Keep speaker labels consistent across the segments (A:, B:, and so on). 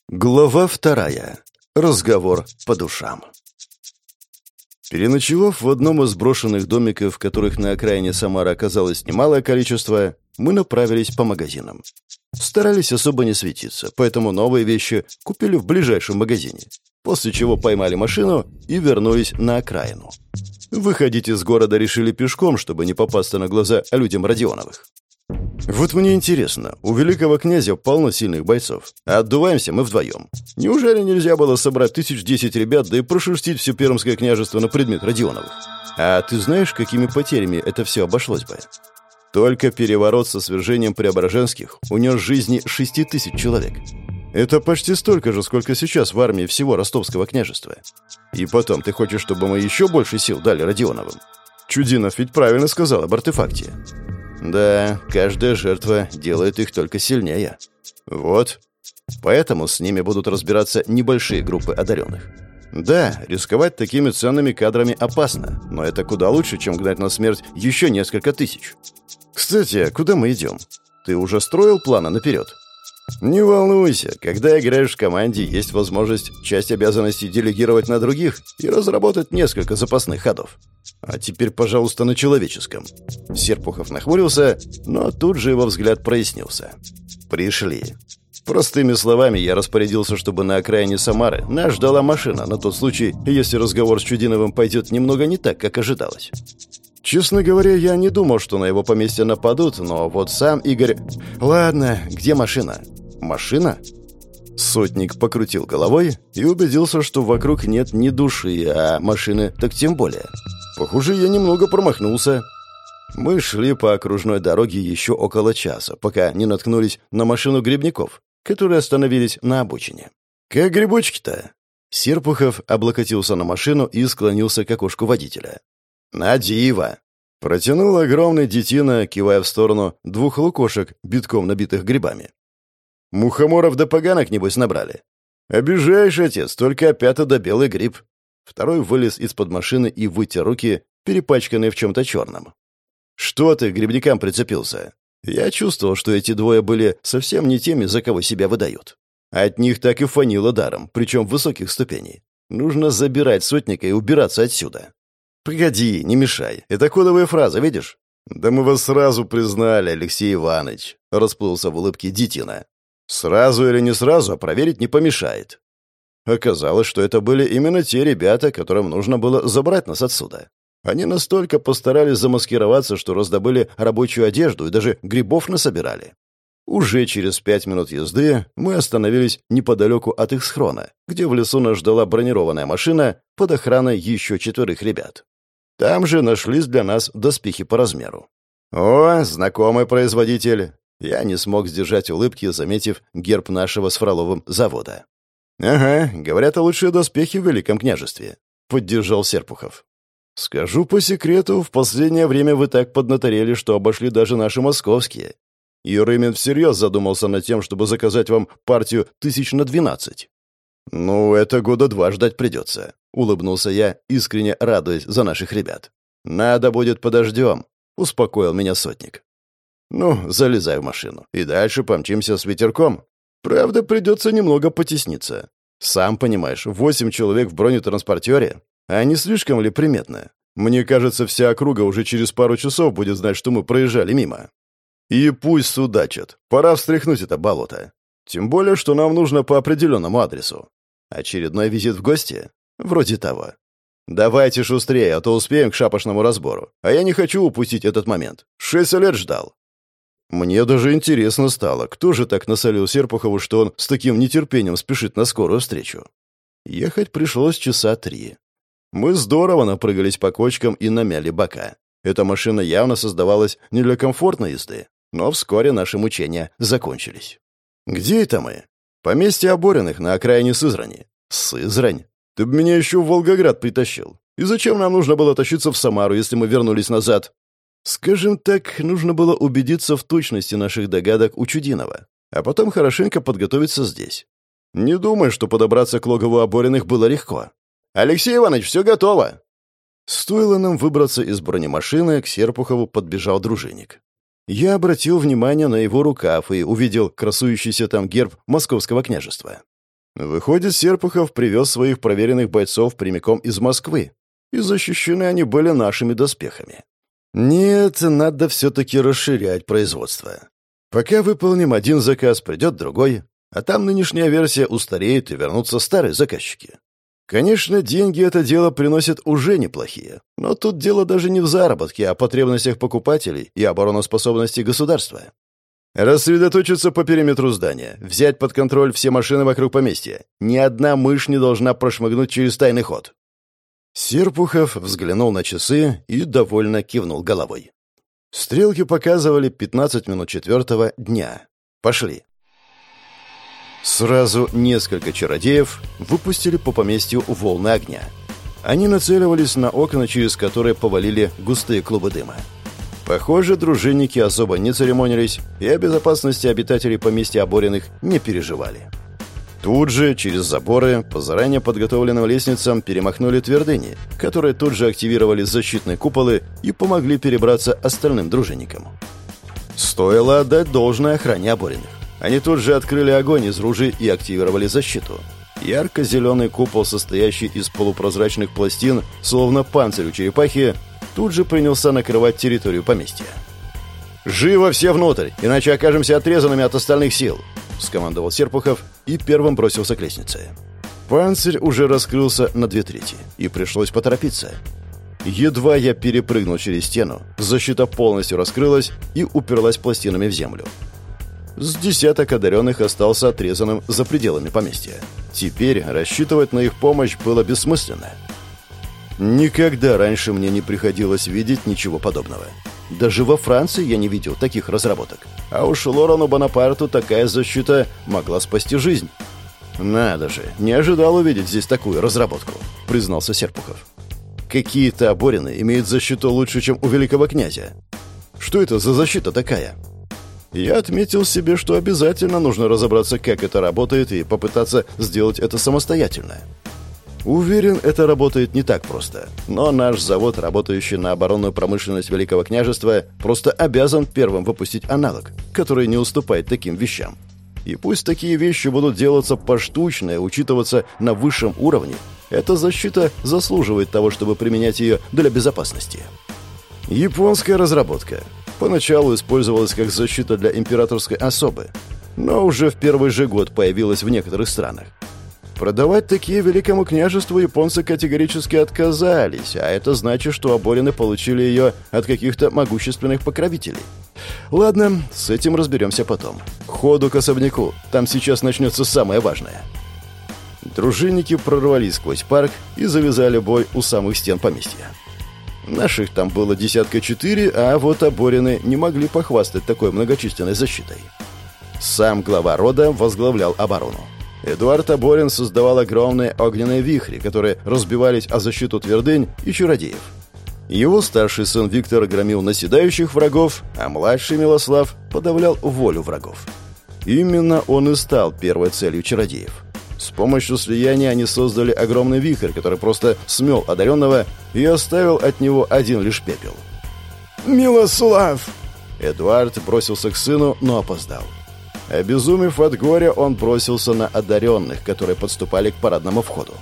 A: Глава вторая. Разговор по душам. Переночевав в одном из брошенных домиков, которых на окраине Самары оказалось немалое количество, мы направились по магазинам. Старались особо не светиться, поэтому новые вещи купили в ближайшем магазине, после чего поймали машину и вернулись на окраину. Выходить из города решили пешком, чтобы не попасться на глаза людям Родионовых. Вот мне интересно, у великого князя полно сильных бойцов, а отдуваемся мы вдвоем. Неужели нельзя было собрать 1010 ребят, да и прошерстить все Пермское княжество на предмет Родионовых? А ты знаешь, какими потерями это все обошлось бы? Только переворот со свержением Преображенских унес жизни 6000 человек. Это почти столько же, сколько сейчас в армии всего Ростовского княжества. И потом, ты хочешь, чтобы мы еще больше сил дали Родионовым? Чудинов ведь правильно сказал об артефакте. Да, каждая жертва делает их только сильнее. Вот. Поэтому с ними будут разбираться небольшие группы одаренных. Да, рисковать такими ценными кадрами опасно, но это куда лучше, чем гнать на смерть еще несколько тысяч. Кстати, куда мы идем? Ты уже строил планы наперед? Не волнуйся, когда играешь в команде, есть возможность часть обязанностей делегировать на других и разработать несколько запасных ходов. А теперь, пожалуйста, на человеческом. Серпухов нахмурился, но тут же его взгляд прояснился. Пришли. Простыми словами, я распорядился, чтобы на окраине Самары нас ждала машина на тот случай, если разговор с Чудиновым пойдет немного не так, как ожидалось. Честно говоря, я не думал, что на его поместье нападут, но вот сам Игорь... Ладно, где машина? Машина? Сотник покрутил головой и убедился, что вокруг нет ни души, а машины так тем более. Похоже, я немного промахнулся. Мы шли по окружной дороге еще около часа, пока не наткнулись на машину грибников, которые остановились на обочине. «Как грибочки-то?» Серпухов облокотился на машину и склонился к окошку водителя. «На диво!» Протянул огромный детина, кивая в сторону двух лукошек, битком набитых грибами. «Мухоморов да поганок, небось, набрали?» «Обижаешь, отец, только опята да белый гриб». Второй вылез из-под машины и вытер руки, перепачканные в чем-то черном. «Что ты к грибникам прицепился?» Я чувствовал, что эти двое были совсем не теми, за кого себя выдают. От них так и фанило даром, причем высоких ступеней. Нужно забирать сотника и убираться отсюда. «Погоди, не мешай. Это кодовая фраза, видишь?» «Да мы вас сразу признали, Алексей Иванович», — расплылся в улыбке детина. «Сразу или не сразу, а проверить не помешает». Оказалось, что это были именно те ребята, которым нужно было забрать нас отсюда. Они настолько постарались замаскироваться, что раздобыли рабочую одежду и даже грибов насобирали. Уже через 5 минут езды мы остановились неподалеку от их схрона, где в лесу нас ждала бронированная машина под охраной еще 4 ребят. Там же нашлись для нас доспехи по размеру. «О, знакомый производитель!» Я не смог сдержать улыбки, заметив герб нашего с Фроловым завода. «Ага, говорят, лучшие доспехи в Великом княжестве», — поддержал Серпухов. «Скажу по секрету, в последнее время вы так поднаторели, что обошли даже наши московские. Ерымин всерьез задумался над тем, чтобы заказать вам партию 1000 на 12. «Ну, это года 2 ждать придется», — улыбнулся я, искренне радуясь за наших ребят. «Надо будет подождем», — успокоил меня сотник. «Ну, залезай в машину, и дальше помчимся с ветерком. Правда, придется немного потесниться. Сам понимаешь, 8 человек в бронетранспортере. А не слишком ли приметно? Мне кажется, вся округа уже через пару часов будет знать, что мы проезжали мимо. И пусть судачат. Пора встряхнуть это болото. Тем более, что нам нужно по определенному адресу. Очередной визит в гости? Вроде того. Давайте шустрее, а то успеем к шапошному разбору. А я не хочу упустить этот момент. 6 лет ждал». Мне даже интересно стало, кто же так насолил Серпухову, что он с таким нетерпением спешит на скорую встречу. Ехать пришлось часа 3. Мы здорово напрыгались по кочкам и намяли бока. Эта машина явно создавалась не для комфортной езды, но вскоре наши мучения закончились. «Где это мы?» «Поместье Обориных на окраине Сызрани». «Сызрань? Ты бы меня еще в Волгоград притащил. И зачем нам нужно было тащиться в Самару, если мы вернулись назад?» Скажем так, нужно было убедиться в точности наших догадок у Чудинова, а потом хорошенько подготовиться здесь. Не думаю, что подобраться к логову Обориных было легко. «Алексей Иванович, все готово!» Стоило нам выбраться из бронемашины, к Серпухову подбежал дружинник. Я обратил внимание на его рукав и увидел красующийся там герб Московского княжества. Выходит, Серпухов привез своих проверенных бойцов прямиком из Москвы, и защищены они были нашими доспехами. Нет, надо все-таки расширять производство. Пока выполним один заказ, придет другой, а там нынешняя версия устареет и вернутся старые заказчики. Конечно, деньги это дело приносит уже неплохие, но тут дело даже не в заработке, а в потребностях покупателей и обороноспособности государства. Рассредоточиться по периметру здания, взять под контроль все машины вокруг поместья. Ни одна мышь не должна прошмыгнуть через тайный ход. Серпухов взглянул на часы и довольно кивнул головой. Стрелки показывали 15 минут 4 дня. Пошли. Сразу несколько чародеев выпустили по поместью волны огня. Они нацеливались на окна, через которые повалили густые клубы дыма. Похоже, дружинники особо не церемонились и о безопасности обитателей поместья Обориных не переживали. Тут же, через заборы, по заранее подготовленным лестницам перемахнули твердыни, которые тут же активировали защитные куполы и помогли перебраться остальным дружинникам. Стоило отдать должное охране Обориных. Они тут же открыли огонь из ружей и активировали защиту. Ярко-зеленый купол, состоящий из полупрозрачных пластин, словно панцирь у черепахи, тут же принялся накрывать территорию поместья. «Живо все внутрь, иначе окажемся отрезанными от остальных сил!» — скомандовал Серпухов и первым бросился к лестнице. Панцирь уже раскрылся на 2/3, и пришлось поторопиться. Едва я перепрыгнул через стену, защита полностью раскрылась и уперлась пластинами в землю. С десяток одаренных остался отрезанным за пределами поместья. Теперь рассчитывать на их помощь было бессмысленно. Никогда раньше мне не приходилось видеть ничего подобного. Даже во Франции я не видел таких разработок. А уж Лорану Бонапарту такая защита могла спасти жизнь. «Надо же, не ожидал увидеть здесь такую разработку», — признался Серпухов. «Какие-то оборины имеют защиту лучше, чем у великого князя. Что это за защита такая?» Я отметил себе, что обязательно нужно разобраться, как это работает, и попытаться сделать это самостоятельно. Уверен, это работает не так просто. Но наш завод, работающий на оборонную промышленность Великого княжества, просто обязан первым выпустить аналог, который не уступает таким вещам. И пусть такие вещи будут делаться поштучно и учитываться на высшем уровне, эта защита заслуживает того, чтобы применять ее для безопасности. Японская разработка. Поначалу использовалась как защита для императорской особы, но уже в первый же год появилась в некоторых странах. Продавать такие Великому княжеству японцы категорически отказались, а это значит, что оборины получили ее от каких-то могущественных покровителей. Ладно, с этим разберемся потом. Ходу к особняку, там сейчас начнется самое важное. Дружинники прорвались сквозь парк и завязали бой у самых стен поместья. Наших там было 4, а вот оборины не могли похвастать такой многочисленной защитой. Сам глава рода возглавлял оборону. Эдуард Оборин создавал огромные огненные вихри, которые разбивались о защиту твердынь и чародеев. Его старший сын Виктор громил наседающих врагов, а младший Милослав подавлял волю врагов. Именно он и стал первой целью чародеев. С помощью слияния они создали огромный вихрь, который просто смел одаренного и оставил от него один лишь пепел. «Милослав!» Эдуард бросился к сыну, но опоздал. Обезумев от горя, он бросился на одаренных, которые подступали к парадному входу.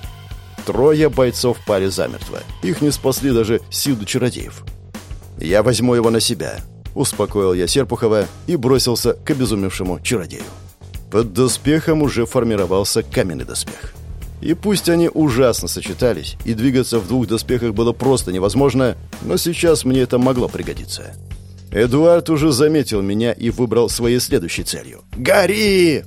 A: 3 бойцов пали замертво. Их не спасли даже силы чародеев. «Я возьму его на себя», — успокоил я Серпухова и бросился к обезумевшему чародею. Под доспехом уже формировался каменный доспех. И пусть они ужасно сочетались, и двигаться в 2 доспехах было просто невозможно, но сейчас мне это могло пригодиться. Эдуард уже заметил меня и выбрал своей следующей целью. «Гори!»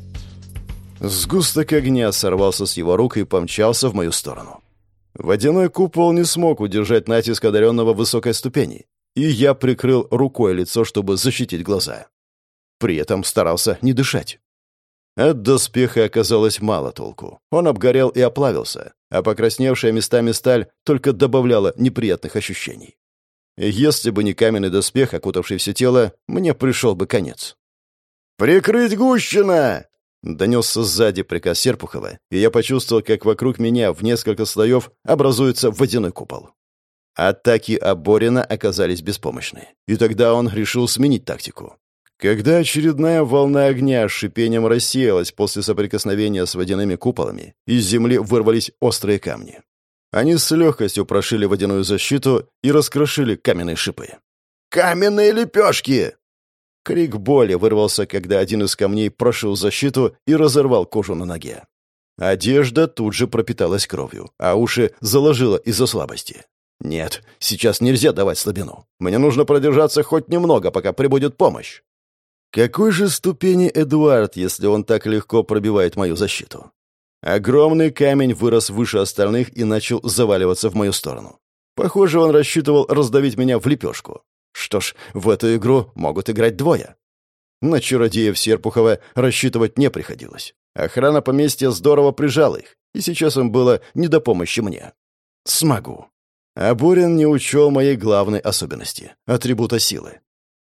A: Сгусток огня сорвался с его рук и помчался в мою сторону. Водяной купол не смог удержать натиск одаренного высокой ступени, и я прикрыл рукой лицо, чтобы защитить глаза. При этом старался не дышать. От доспеха оказалось мало толку. Он обгорел и оплавился, а покрасневшая местами сталь только добавляла неприятных ощущений. Если бы не каменный доспех, окутавший все тело, мне пришел бы конец. «Прикрыть Гущина!» — донесся сзади приказ Серпухова, и я почувствовал, как вокруг меня в несколько слоев образуется водяной купол. Атаки Оборина оказались беспомощны, и тогда он решил сменить тактику. Когда очередная волна огня с шипением рассеялась после соприкосновения с водяными куполами, из земли вырвались острые камни. Они с легкостью прошили водяную защиту и раскрошили каменные шипы. «Каменные лепешки!» Крик боли вырвался, когда один из камней прошил защиту и разорвал кожу на ноге. Одежда тут же пропиталась кровью, а уши заложило из-за слабости. «Нет, сейчас нельзя давать слабину. Мне нужно продержаться хоть немного, пока прибудет помощь». Какой же ступени Эдуард, если он так легко пробивает мою защиту? Огромный камень вырос выше остальных и начал заваливаться в мою сторону. Похоже, он рассчитывал раздавить меня в лепешку. Что ж, в эту игру могут играть двое. На чародеев Серпухова рассчитывать не приходилось. Охрана поместья здорово прижала их, и сейчас им было не до помощи мне. Смогу. А Борин не учел моей главной особенности — атрибута силы.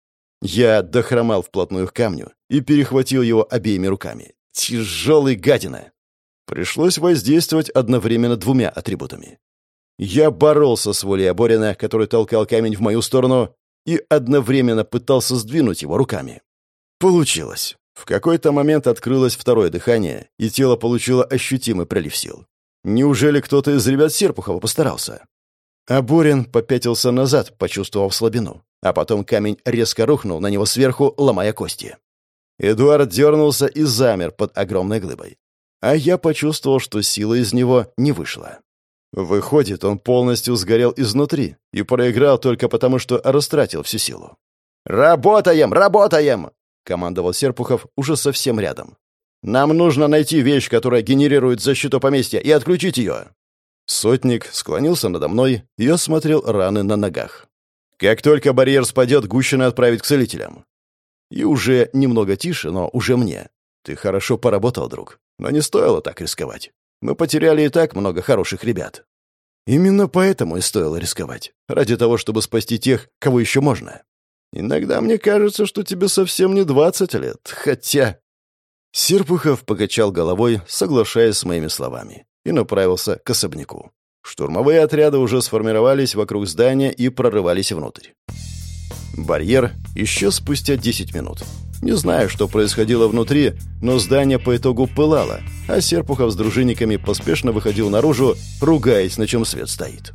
A: Я дохромал вплотную к камню и перехватил его обеими руками. Тяжелый гадина. Пришлось воздействовать одновременно двумя атрибутами. Я боролся с волей Борина, который толкал камень в мою сторону, и одновременно пытался сдвинуть его руками. Получилось. В какой-то момент открылось второе дыхание, и тело получило ощутимый прилив сил. Неужели кто-то из ребят Серпухова постарался? А Борин попятился назад, почувствовав слабину. А потом камень резко рухнул на него сверху, ломая кости. Эдуард дернулся и замер под огромной глыбой. А я почувствовал, что сила из него не вышла. Выходит, он полностью сгорел изнутри и проиграл только потому, что растратил всю силу. «Работаем! Работаем!» — командовал Серпухов уже совсем рядом. «Нам нужно найти вещь, которая генерирует защиту поместья, и отключить ее!» Сотник склонился надо мной и осмотрел раны на ногах. «Как только барьер спадет, Гущина отправить к целителям». И уже немного тише, но уже мне. «Ты хорошо поработал, друг, но не стоило так рисковать. Мы потеряли и так много хороших ребят». Именно поэтому и стоило рисковать. Ради того, чтобы спасти тех, кого еще можно. Иногда мне кажется, что тебе совсем не 20 лет, хотя... Серпухов покачал головой, соглашаясь с моими словами, и направился к особняку. Штурмовые отряды уже сформировались вокруг здания и прорывались внутрь. Барьер исчез спустя 10 минут. Не знаю, что происходило внутри, но здание по итогу пылало, а Серпухов с дружинниками поспешно выходил наружу, ругаясь, на чем свет стоит.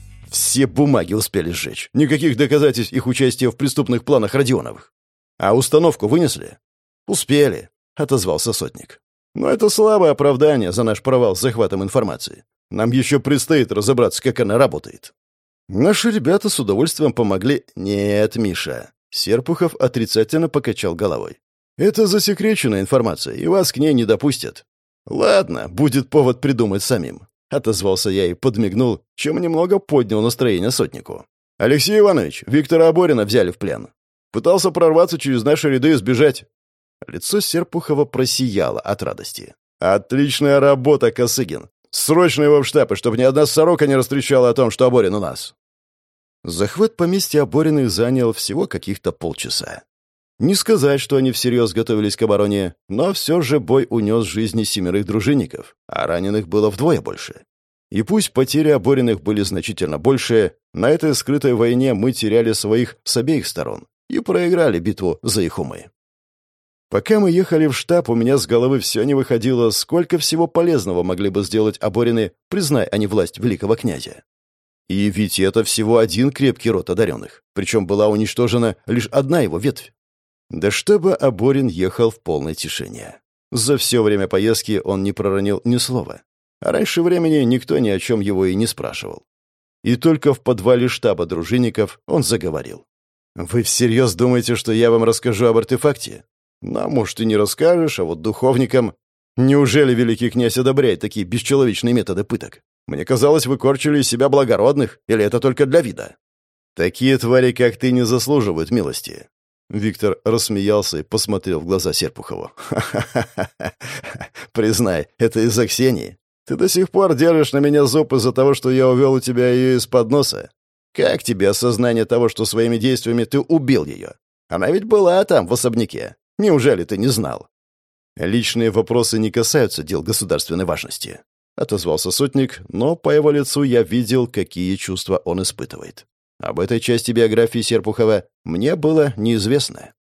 A: Все бумаги успели сжечь. Никаких доказательств их участия в преступных планах Родионовых. А установку вынесли? Успели, отозвался сотник. Но это слабое оправдание за наш провал с захватом информации. Нам еще предстоит разобраться, как она работает. Наши ребята с удовольствием помогли. Нет, Миша. Серпухов отрицательно покачал головой. Это засекреченная информация, и вас к ней не допустят. Ладно, будет повод придумать самим. Отозвался я и подмигнул, чем немного поднял настроение сотнику. Алексей Иванович, Виктора Оборина взяли в плен. Пытался прорваться через наши ряды и сбежать. Лицо Серпухова просияло от радости. «Отличная работа, Косыгин! Срочно его в штаб, и чтобы ни одна сорока не растрещала о том, что Оборин у нас!» Захват поместья Обориных занял всего каких-то полчаса. Не сказать, что они всерьез готовились к обороне, но все же бой унес жизни 7 дружинников, а раненых было вдвое больше. И пусть потери Обориных были значительно больше, на этой скрытой войне мы теряли своих с обеих сторон и проиграли битву за их умы. Пока мы ехали в штаб, у меня с головы все не выходило, сколько всего полезного могли бы сделать Оборины, признай они власть великого князя. И ведь это всего один крепкий род одаренных, причем была уничтожена лишь одна его ветвь. Да чтобы Оборин ехал в полной тишине. За все время поездки он не проронил ни слова. А раньше времени никто ни о чем его и не спрашивал. И только в подвале штаба дружинников он заговорил. «Вы всерьез думаете, что я вам расскажу об артефакте? Ну, а может, и не расскажешь, а вот духовникам... Неужели великий князь одобряет такие бесчеловечные методы пыток? Мне казалось, вы корчили из себя благородных, или это только для вида? Такие твари, как ты, не заслуживают милости». Виктор рассмеялся и посмотрел в глаза Серпухову. «Ха-ха-ха! Признай, это из-за Ксении? Ты до сих пор держишь на меня зуб из-за того, что я увел у тебя ее из-под носа? Как тебе осознание того, что своими действиями ты убил ее? Она ведь была там, в особняке. Неужели ты не знал?» «Личные вопросы не касаются дел государственной важности», — отозвался сотник, но по его лицу я видел, какие чувства он испытывает. Об этой части биографии Серпухова мне было неизвестно.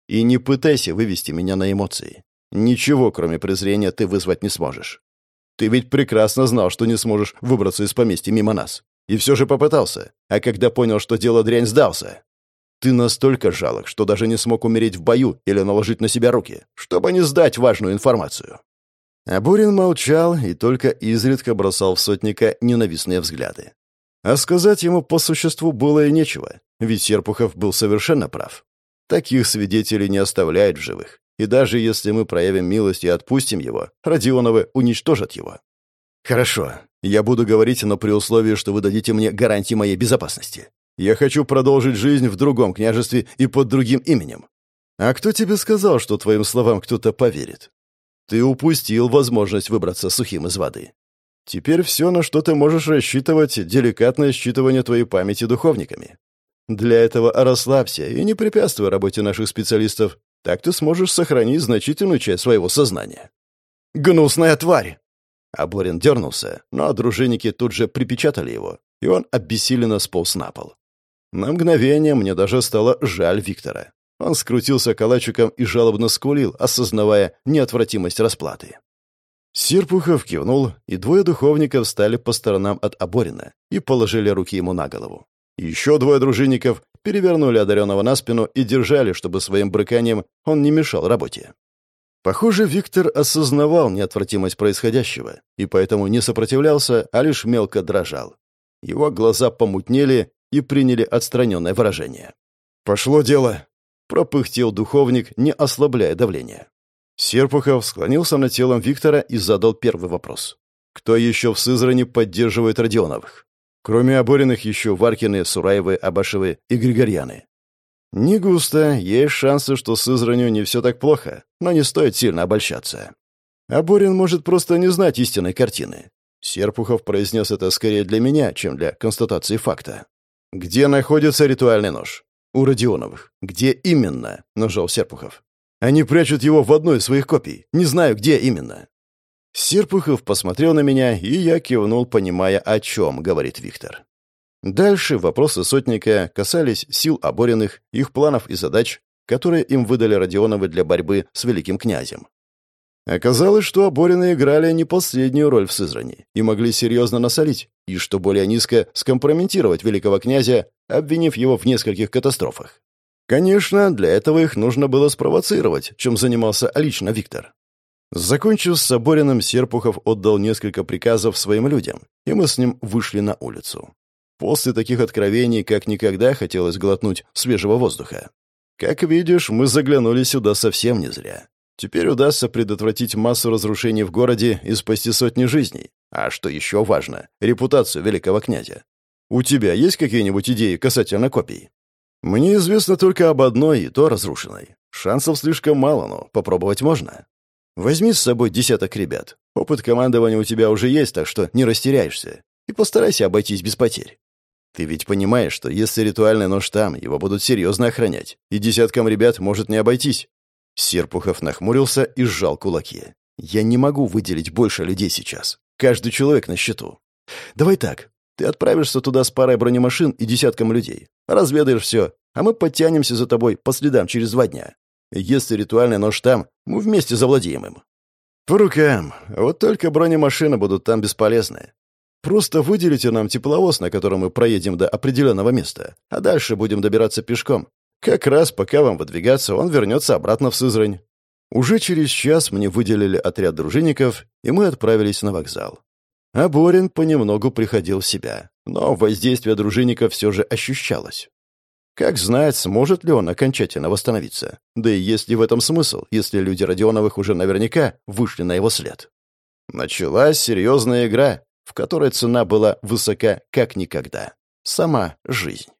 A: И не пытайся вывести меня на эмоции. Ничего, кроме презрения, ты вызвать не сможешь. Ты ведь прекрасно знал, что не сможешь выбраться из поместья мимо нас. И все же попытался. А когда понял, что дело дрянь, сдался. Ты настолько жалок, что даже не смог умереть в бою или наложить на себя руки, чтобы не сдать важную информацию». Абурин молчал и только изредка бросал в сотника ненавистные взгляды. А сказать ему по существу было и нечего, ведь Серпухов был совершенно прав. Таких свидетелей не оставляют в живых, и даже если мы проявим милость и отпустим его, Родионовы уничтожат его. «Хорошо, я буду говорить, но при условии, что вы дадите мне гарантии моей безопасности. Я хочу продолжить жизнь в другом княжестве и под другим именем. А кто тебе сказал, что твоим словам кто-то поверит? Ты упустил возможность выбраться сухим из воды. Теперь все, на что ты можешь рассчитывать, деликатное считывание твоей памяти духовниками. Для этого расслабься и не препятствуй работе наших специалистов. Так ты сможешь сохранить значительную часть своего сознания». «Гнусная тварь!» Аборин дернулся, но дружинники тут же припечатали его, и он обессиленно сполз на пол. На мгновение мне даже стало жаль Виктора. Он скрутился калачиком и жалобно скулил, осознавая неотвратимость расплаты. Серпухов кивнул, и двое духовников встали по сторонам от Аборина и положили руки ему на голову. Еще двое дружинников перевернули одаренного на спину и держали, чтобы своим брыканием он не мешал работе. Похоже, Виктор осознавал неотвратимость происходящего и поэтому не сопротивлялся, а лишь мелко дрожал. Его глаза помутнели и приняли отстраненное выражение. «Пошло дело!» — пропыхтел духовник, не ослабляя давление. Серпухов склонился над телом Виктора и задал первый вопрос. «Кто еще в Сызрани поддерживает Родионовых? Кроме Обориных еще Варкины, Сураевы, Абашевы и Григорьяны». «Не густо. Есть шансы, что с Сызранью не все так плохо, но не стоит сильно обольщаться. Оборин может просто не знать истинной картины». Серпухов произнес это скорее для меня, чем для констатации факта. «Где находится ритуальный нож?» «У Родионовых». «Где именно?» — нажал Серпухов. «Они прячут его в одной из своих копий. Не знаю, где именно». Серпухов посмотрел на меня, и я кивнул, понимая, о чем говорит Виктор. Дальше вопросы сотника касались сил Обориных, их планов и задач, которые им выдали Родионовы для борьбы с великим князем. Оказалось, что Оборины играли не последнюю роль в Сызрани и могли серьезно насолить, и, что более низко, скомпрометировать великого князя, обвинив его в нескольких катастрофах. Конечно, для этого их нужно было спровоцировать, чем занимался лично Виктор. Закончив с Обориным, Серпухов отдал несколько приказов своим людям, и мы с ним вышли на улицу. После таких откровений как никогда хотелось глотнуть свежего воздуха. Как видишь, мы заглянули сюда совсем не зря. Теперь удастся предотвратить массу разрушений в городе и спасти сотни жизней. А что еще важно, репутацию великого князя. У тебя есть какие-нибудь идеи касательно копий? Мне известно только об одной, и то разрушенной. Шансов слишком мало, но попробовать можно. Возьми с собой 10 ребят. Опыт командования у тебя уже есть, так что не растеряешься. И постарайся обойтись без потерь. Ты ведь понимаешь, что если ритуальный нож там, его будут серьезно охранять, и 10 ребят может не обойтись. Серпухов нахмурился и сжал кулаки. «Я не могу выделить больше людей сейчас. Каждый человек на счету. Давай так. Ты отправишься туда с парой бронемашин и 10 людей. Разведаешь все, а мы подтянемся за тобой по следам через 2 дня. Если ритуальный нож там, мы вместе завладеем им». «По рукам. Вот только бронемашины будут там бесполезны. Просто выделите нам тепловоз, на котором мы проедем до определенного места, а дальше будем добираться пешком. Как раз пока вам выдвигаться, он вернется обратно в Сызрань». Уже через час мне выделили отряд дружинников, и мы отправились на вокзал. А Борин понемногу приходил в себя, но воздействие дружинников все же ощущалось. Как знать, сможет ли он окончательно восстановиться. Да и есть ли в этом смысл, если люди Родионовых уже наверняка вышли на его след. Началась серьезная игра, в которой цена была высока как никогда. Сама жизнь.